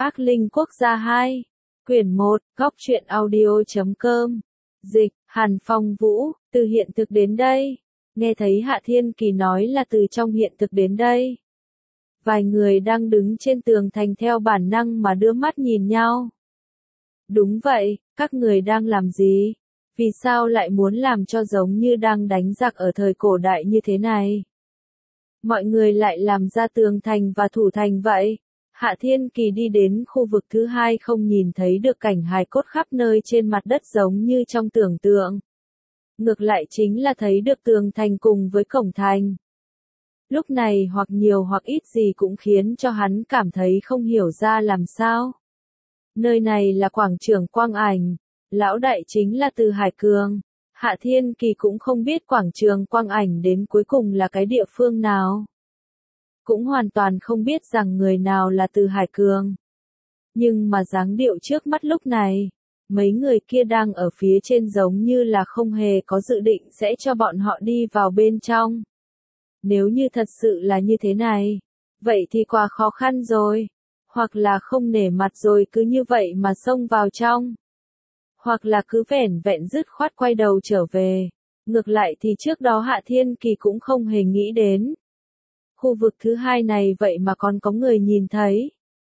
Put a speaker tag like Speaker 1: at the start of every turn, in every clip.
Speaker 1: Ác Linh Quốc gia 2, quyển 1, góc truyện audio.com, dịch, Hàn Phong Vũ, từ hiện thực đến đây. Nghe thấy Hạ Thiên Kỳ nói là từ trong hiện thực đến đây. Vài người đang đứng trên tường thành theo bản năng mà đưa mắt nhìn nhau. Đúng vậy, các người đang làm gì? Vì sao lại muốn làm cho giống như đang đánh giặc ở thời cổ đại như thế này? Mọi người lại làm ra tường thành và thủ thành vậy. Hạ Thiên Kỳ đi đến khu vực thứ hai không nhìn thấy được cảnh hài cốt khắp nơi trên mặt đất giống như trong tưởng tượng. Ngược lại chính là thấy được tường thành cùng với cổng thành. Lúc này hoặc nhiều hoặc ít gì cũng khiến cho hắn cảm thấy không hiểu ra làm sao. Nơi này là quảng trường Quang Ảnh, lão đại chính là Từ Hải Cường. Hạ Thiên Kỳ cũng không biết quảng trường Quang Ảnh đến cuối cùng là cái địa phương nào. Cũng hoàn toàn không biết rằng người nào là Từ Hải Cường. Nhưng mà dáng điệu trước mắt lúc này, mấy người kia đang ở phía trên giống như là không hề có dự định sẽ cho bọn họ đi vào bên trong. Nếu như thật sự là như thế này, vậy thì quá khó khăn rồi. Hoặc là không nể mặt rồi cứ như vậy mà xông vào trong. Hoặc là cứ vẻn vẹn dứt khoát quay đầu trở về. Ngược lại thì trước đó Hạ Thiên Kỳ cũng không hề nghĩ đến. Khu vực thứ hai này vậy mà còn có người nhìn thấy.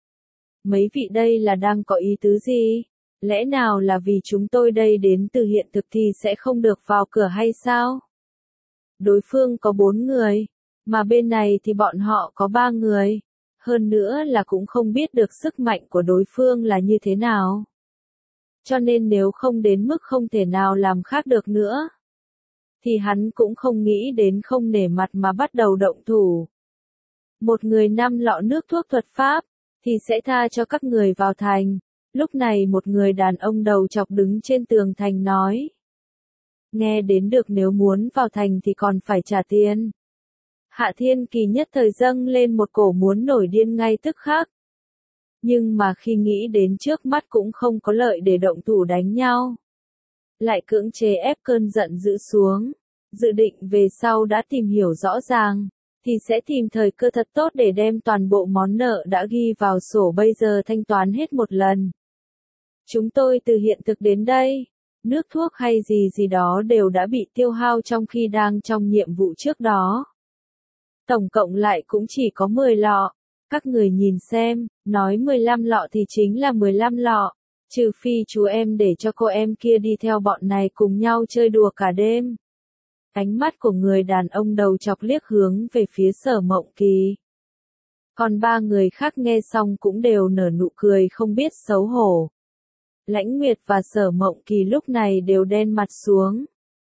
Speaker 1: Mấy vị đây là đang có ý tứ gì? Lẽ nào là vì chúng tôi đây đến từ hiện thực thì sẽ không được vào cửa hay sao? Đối phương có 4 người, mà bên này thì bọn họ có 3 người. Hơn nữa là cũng không biết được sức mạnh của đối phương là như thế nào. Cho nên nếu không đến mức không thể nào làm khác được nữa, thì hắn cũng không nghĩ đến không nể mặt mà bắt đầu động thủ. Một người 5 lọ nước thuốc thuật pháp, thì sẽ tha cho các người vào thành. Lúc này một người đàn ông đầu chọc đứng trên tường thành nói. Nghe đến được nếu muốn vào thành thì còn phải trả tiền. Hạ Thiên Kỳ nhất thời dâng lên một cổ muốn nổi điên ngay tức khắc. Nhưng mà khi nghĩ đến trước mắt cũng không có lợi để động thủ đánh nhau. Lại cưỡng chế ép cơn giận dữ xuống. Dự định về sau đã tìm hiểu rõ ràng, thì sẽ tìm thời cơ thật tốt để đem toàn bộ món nợ đã ghi vào sổ bây giờ thanh toán hết một lần. Chúng tôi từ hiện thực đến đây. Nước thuốc hay gì gì đó đều đã bị tiêu hao trong khi đang trong nhiệm vụ trước đó. Tổng cộng lại cũng chỉ có 10 lọ. Các người nhìn xem, nói 15 lọ thì chính là 15 lọ. Trừ phi chú em để cho cô em kia đi theo bọn này cùng nhau chơi đùa cả đêm. Ánh mắt của người đàn ông đầu chọc liếc hướng về phía Sở Mộng Kỳ. Còn 3 người khác nghe xong cũng đều nở nụ cười không biết xấu hổ. Lãnh Nguyệt và Sở Mộng Kỳ lúc này đều đen mặt xuống.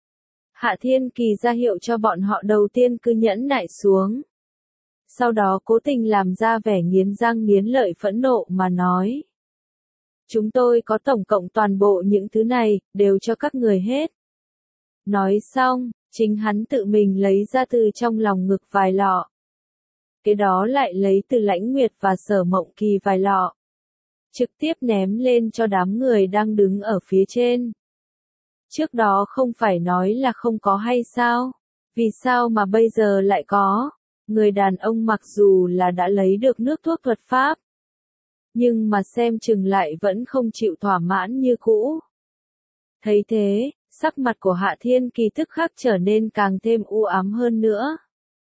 Speaker 1: Hạ Thiên Kỳ ra hiệu cho bọn họ đầu tiên cứ nhẫn nại xuống. Sau đó cố tình làm ra vẻ nghiến răng nghiến lợi phẫn nộ mà nói. Chúng tôi có tổng cộng toàn bộ những thứ này, đều cho các người hết. Nói xong, chính hắn tự mình lấy ra từ trong lòng ngực vài lọ. Cái đó lại lấy từ Lãnh Nguyệt và Sở Mộng Kỳ vài lọ. Trực tiếp ném lên cho đám người đang đứng ở phía trên. Trước đó không phải nói là không có hay sao? Vì sao mà bây giờ lại có? Người đàn ông mặc dù là đã lấy được nước thuốc thuật pháp, nhưng mà xem chừng lại vẫn không chịu thỏa mãn như cũ. Thấy thế, sắc mặt của Hạ Thiên Kỳ tức khắc trở nên càng thêm u ám hơn nữa.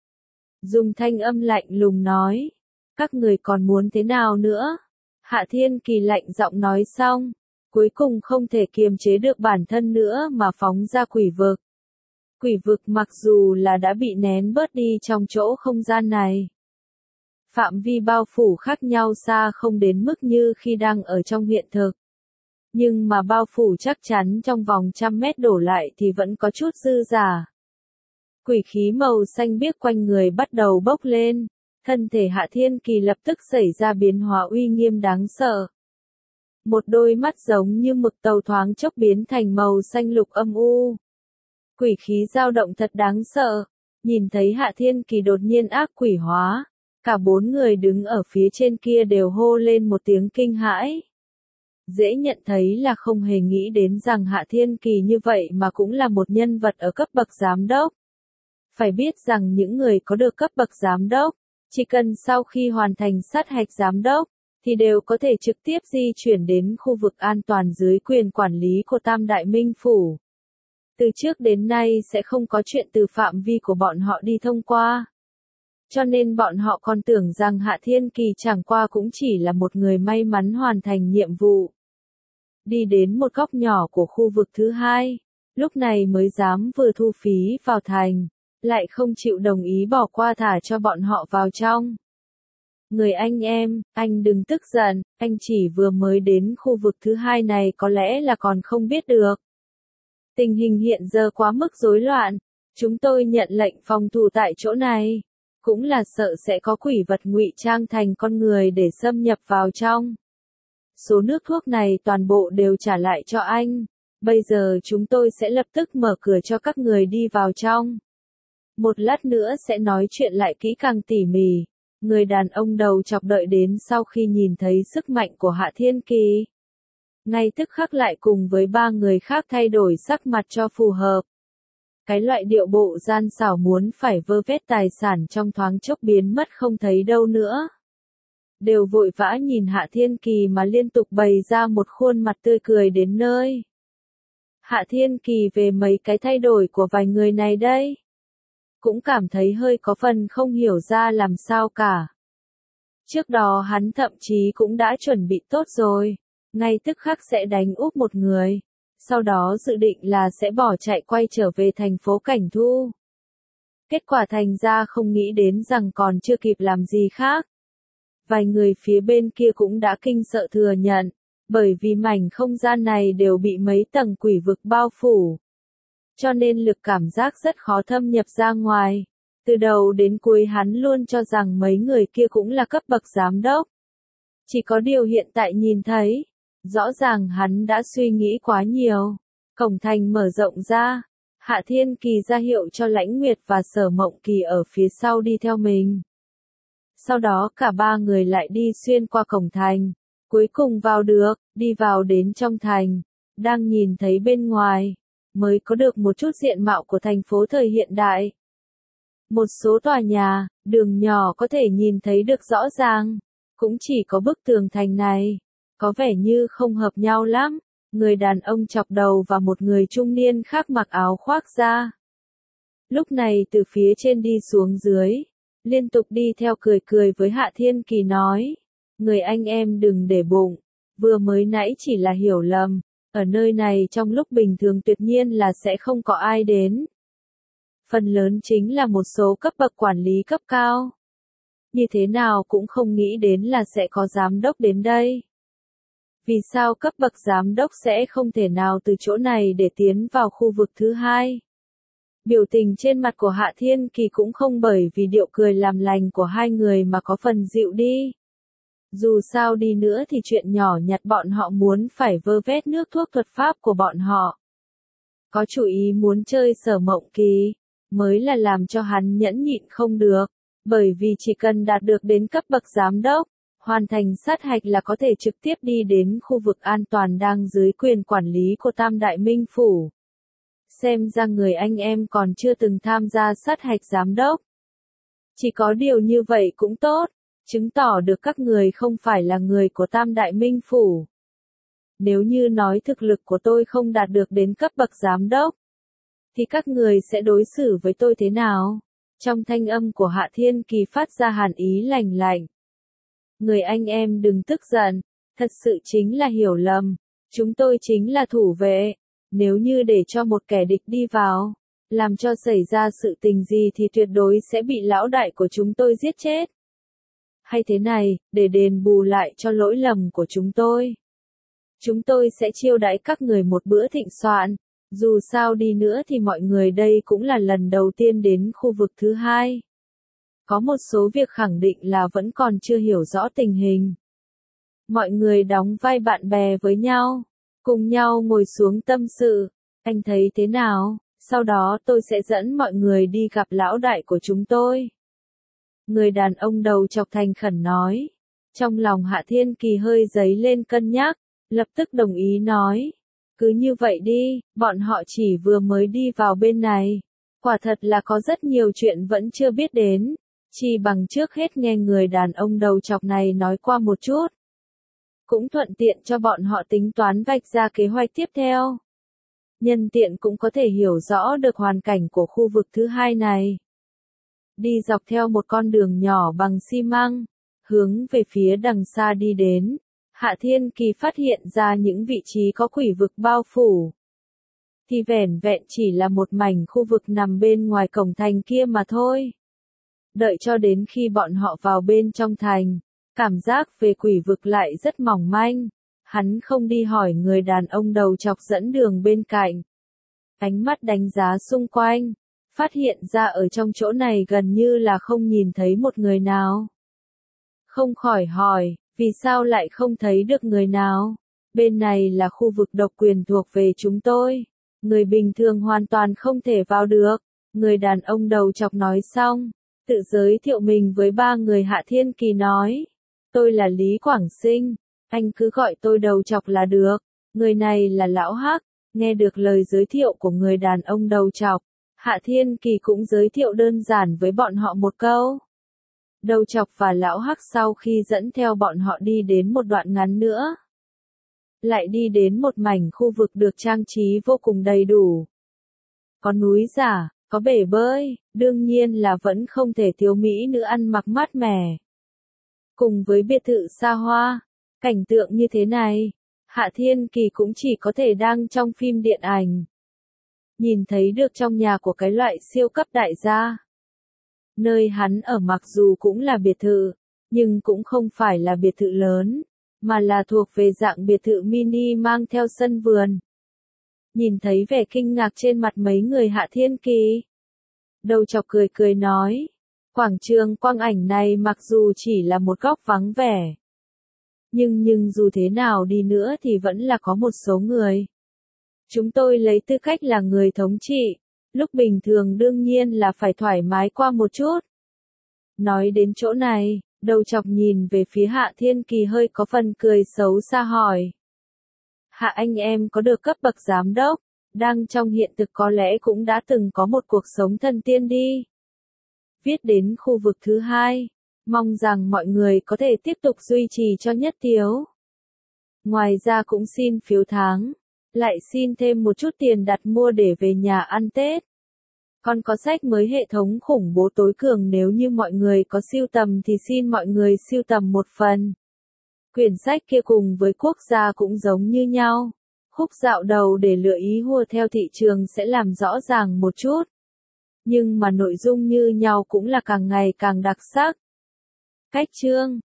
Speaker 1: Dùng thanh âm lạnh lùng nói, các người còn muốn thế nào nữa? Hạ Thiên Kỳ lạnh giọng nói xong, cuối cùng không thể kiềm chế được bản thân nữa mà phóng ra quỷ vực. Quỷ vực mặc dù là đã bị nén bớt đi trong chỗ không gian này. Phạm vi bao phủ khác nhau xa không đến mức như khi đang ở trong hiện thực. Nhưng mà bao phủ chắc chắn trong vòng 100 mét đổ lại thì vẫn có chút dư giả. Quỷ khí màu xanh biếc quanh người bắt đầu bốc lên. Thân thể Hạ Thiên Kỳ lập tức xảy ra biến hóa uy nghiêm đáng sợ. Một đôi mắt giống như mực tàu thoáng chốc biến thành màu xanh lục âm u. Quỷ khí dao động thật đáng sợ. Nhìn thấy Hạ Thiên Kỳ đột nhiên ác quỷ hóa, cả 4 người đứng ở phía trên kia đều hô lên một tiếng kinh hãi. Dễ nhận thấy là không hề nghĩ đến rằng Hạ Thiên Kỳ như vậy mà cũng là một nhân vật ở cấp bậc giám đốc. Phải biết rằng những người có được cấp bậc giám đốc, chỉ cần sau khi hoàn thành sát hạch giám đốc, thì đều có thể trực tiếp di chuyển đến khu vực an toàn dưới quyền quản lý của Tam Đại Minh Phủ. Từ trước đến nay sẽ không có chuyện từ phạm vi của bọn họ đi thông qua. Cho nên bọn họ còn tưởng rằng Hạ Thiên Kỳ chẳng qua cũng chỉ là một người may mắn hoàn thành nhiệm vụ. Đi đến một góc nhỏ của khu vực thứ hai, lúc này mới dám vừa thu phí vào thành, lại không chịu đồng ý bỏ qua thả cho bọn họ vào trong. Người anh em, anh đừng tức giận, anh chỉ vừa mới đến khu vực thứ hai này có lẽ là còn không biết được. Tình hình hiện giờ quá mức rối loạn, chúng tôi nhận lệnh phòng thủ tại chỗ này, cũng là sợ sẽ có quỷ vật ngụy trang thành con người để xâm nhập vào trong. Số nước thuốc này toàn bộ đều trả lại cho anh, bây giờ chúng tôi sẽ lập tức mở cửa cho các người đi vào trong. Một lát nữa sẽ nói chuyện lại kỹ càng tỉ mỉ. Người đàn ông đầu chọc đợi đến sau khi nhìn thấy sức mạnh của Hạ Thiên Kỳ, ngay tức khắc lại cùng với ba người khác thay đổi sắc mặt cho phù hợp. Cái loại điệu bộ gian xảo muốn phải vơ vét tài sản trong thoáng chốc biến mất không thấy đâu nữa. Đều vội vã nhìn Hạ Thiên Kỳ mà liên tục bày ra một khuôn mặt tươi cười đến nơi. Hạ Thiên Kỳ về mấy cái thay đổi của vài người này đây. Cũng cảm thấy hơi có phần không hiểu ra làm sao cả. Trước đó hắn thậm chí cũng đã chuẩn bị tốt rồi, ngay tức khắc sẽ đánh úp một người, sau đó dự định là sẽ bỏ chạy quay trở về thành phố Cảnh Thu. Kết quả thành ra không nghĩ đến rằng còn chưa kịp làm gì khác. Vài người phía bên kia cũng đã kinh sợ thừa nhận, bởi vì mảnh không gian này đều bị mấy tầng quỷ vực bao phủ. Cho nên lực cảm giác rất khó thâm nhập ra ngoài. Từ đầu đến cuối hắn luôn cho rằng mấy người kia cũng là cấp bậc giám đốc. Chỉ có điều hiện tại nhìn thấy, rõ ràng hắn đã suy nghĩ quá nhiều. Cổng thành mở rộng ra, Hạ Thiên Kỳ ra hiệu cho Lãnh Nguyệt và Sở Mộng Kỳ ở phía sau đi theo mình. Sau đó cả ba người lại đi xuyên qua cổng thành, cuối cùng vào được, đi vào đến trong thành, đang nhìn thấy bên ngoài, mới có được một chút diện mạo của thành phố thời hiện đại. Một số tòa nhà, đường nhỏ có thể nhìn thấy được rõ ràng, cũng chỉ có bức tường thành này, có vẻ như không hợp nhau lắm. Người đàn ông chọc đầu và một người trung niên khác mặc áo khoác ra. Lúc này từ phía trên đi xuống dưới, liên tục đi theo cười cười với Hạ Thiên Kỳ nói, người anh em đừng để bụng, vừa mới nãy chỉ là hiểu lầm, ở nơi này trong lúc bình thường tuyệt nhiên là sẽ không có ai đến. Phần lớn chính là một số cấp bậc quản lý cấp cao. Như thế nào cũng không nghĩ đến là sẽ có giám đốc đến đây. Vì sao cấp bậc giám đốc sẽ không thể nào từ chỗ này để tiến vào khu vực thứ hai? Biểu tình trên mặt của Hạ Thiên Kỳ cũng không bởi vì điệu cười làm lành của hai người mà có phần dịu đi. Dù sao đi nữa thì chuyện nhỏ nhặt bọn họ muốn phải vơ vét nước thuốc thuật pháp của bọn họ. Có chủ ý muốn chơi Sở Mộng Kỳ, mới là làm cho hắn nhẫn nhịn không được, bởi vì chỉ cần đạt được đến cấp bậc giám đốc, hoàn thành sát hạch là có thể trực tiếp đi đến khu vực an toàn đang dưới quyền quản lý của Tam Đại Minh Phủ. Xem ra người anh em còn chưa từng tham gia sát hạch giám đốc. Chỉ có điều như vậy cũng tốt, chứng tỏ được các người không phải là người của Tam Đại Minh Phủ. Nếu như nói thực lực của tôi không đạt được đến cấp bậc giám đốc, thì các người sẽ đối xử với tôi thế nào? Trong thanh âm của Hạ Thiên Kỳ phát ra hàn ý lạnh lạnh. Người anh em đừng tức giận, thật sự chính là hiểu lầm, chúng tôi chính là thủ vệ, nếu như để cho một kẻ địch đi vào, làm cho xảy ra sự tình gì thì tuyệt đối sẽ bị lão đại của chúng tôi giết chết. Hay thế này, để đền bù lại cho lỗi lầm của chúng tôi sẽ chiêu đãi các người một bữa thịnh soạn, dù sao đi nữa thì mọi người đây cũng là lần đầu tiên đến khu vực thứ hai. Có một số việc khẳng định là vẫn còn chưa hiểu rõ tình hình. Mọi người đóng vai bạn bè với nhau, cùng nhau ngồi xuống tâm sự, anh thấy thế nào, sau đó tôi sẽ dẫn mọi người đi gặp lão đại của chúng tôi. Người đàn ông đầu chọc thành khẩn nói. Trong lòng Hạ Thiên Kỳ hơi dấy lên cân nhắc, lập tức đồng ý nói. Cứ như vậy đi, bọn họ chỉ vừa mới đi vào bên này. Quả thật là có rất nhiều chuyện vẫn chưa biết đến. Chỉ bằng trước hết nghe người đàn ông đầu chọc này nói qua một chút, cũng thuận tiện cho bọn họ tính toán vạch ra kế hoạch tiếp theo. Nhân tiện cũng có thể hiểu rõ được hoàn cảnh của khu vực thứ hai này. Đi dọc theo một con đường nhỏ bằng xi măng, hướng về phía đằng xa đi đến, Hạ Thiên Kỳ phát hiện ra những vị trí có quỷ vực bao phủ. Thì vẻn vẹn chỉ là một mảnh khu vực nằm bên ngoài cổng thành kia mà thôi. Đợi cho đến khi bọn họ vào bên trong thành, cảm giác về quỷ vực lại rất mỏng manh. Hắn không đi hỏi người đàn ông đầu chọc dẫn đường bên cạnh. Ánh mắt đánh giá xung quanh, phát hiện ra ở trong chỗ này gần như là không nhìn thấy một người nào. Không khỏi hỏi, vì sao lại không thấy được người nào? Bên này là khu vực độc quyền thuộc về chúng tôi. Người bình thường hoàn toàn không thể vào được. Người đàn ông đầu chọc nói xong, tự giới thiệu mình với ba người. Hạ Thiên Kỳ nói, tôi là Lý Quảng Sinh, anh cứ gọi tôi đầu chọc là được. Người này là Lão Hắc. Nghe được lời giới thiệu của người đàn ông đầu chọc, Hạ Thiên Kỳ cũng giới thiệu đơn giản với bọn họ một câu. Đầu chọc và Lão Hắc sau khi dẫn theo bọn họ đi đến một đoạn ngắn nữa, lại đi đến một mảnh khu vực được trang trí vô cùng đầy đủ. Có núi giả, có bể bơi, đương nhiên là vẫn không thể thiếu mỹ nữ ăn mặc mát mẻ. Cùng với biệt thự xa hoa, cảnh tượng như thế này, Hạ Thiên Kỳ cũng chỉ có thể đang trong phim điện ảnh. Nhìn thấy được trong nhà của cái loại siêu cấp đại gia. Nơi hắn ở mặc dù cũng là biệt thự, nhưng cũng không phải là biệt thự lớn, mà là thuộc về dạng biệt thự mini mang theo sân vườn. Nhìn thấy vẻ kinh ngạc trên mặt mấy người Hạ Thiên Kỳ, đầu chọc cười cười nói, quảng trường quang ảnh này mặc dù chỉ là một góc vắng vẻ, nhưng dù thế nào đi nữa thì vẫn là có một số người. Chúng tôi lấy tư cách là người thống trị, lúc bình thường đương nhiên là phải thoải mái qua một chút. Nói đến chỗ này, đầu chọc nhìn về phía Hạ Thiên Kỳ hơi có phần cười xấu xa hỏi. Hạ anh em có được cấp bậc giám đốc, đang trong hiện thực có lẽ cũng đã từng có một cuộc sống thần tiên đi. Viết đến khu vực thứ hai, mong rằng mọi người có thể tiếp tục duy trì cho Nhất Tiếu. Ngoài ra cũng xin phiếu tháng, lại xin thêm một chút tiền đặt mua để về nhà ăn Tết. Còn có sách mới hệ thống khủng bố tối cường, nếu như mọi người có sưu tầm thì xin mọi người sưu tầm một phần. Quyển sách kia cùng với quốc gia cũng giống như nhau. Khúc dạo đầu để lựa ý hùa theo thị trường sẽ làm rõ ràng một chút. Nhưng mà nội dung như nhau cũng là càng ngày càng đặc sắc. Cách chương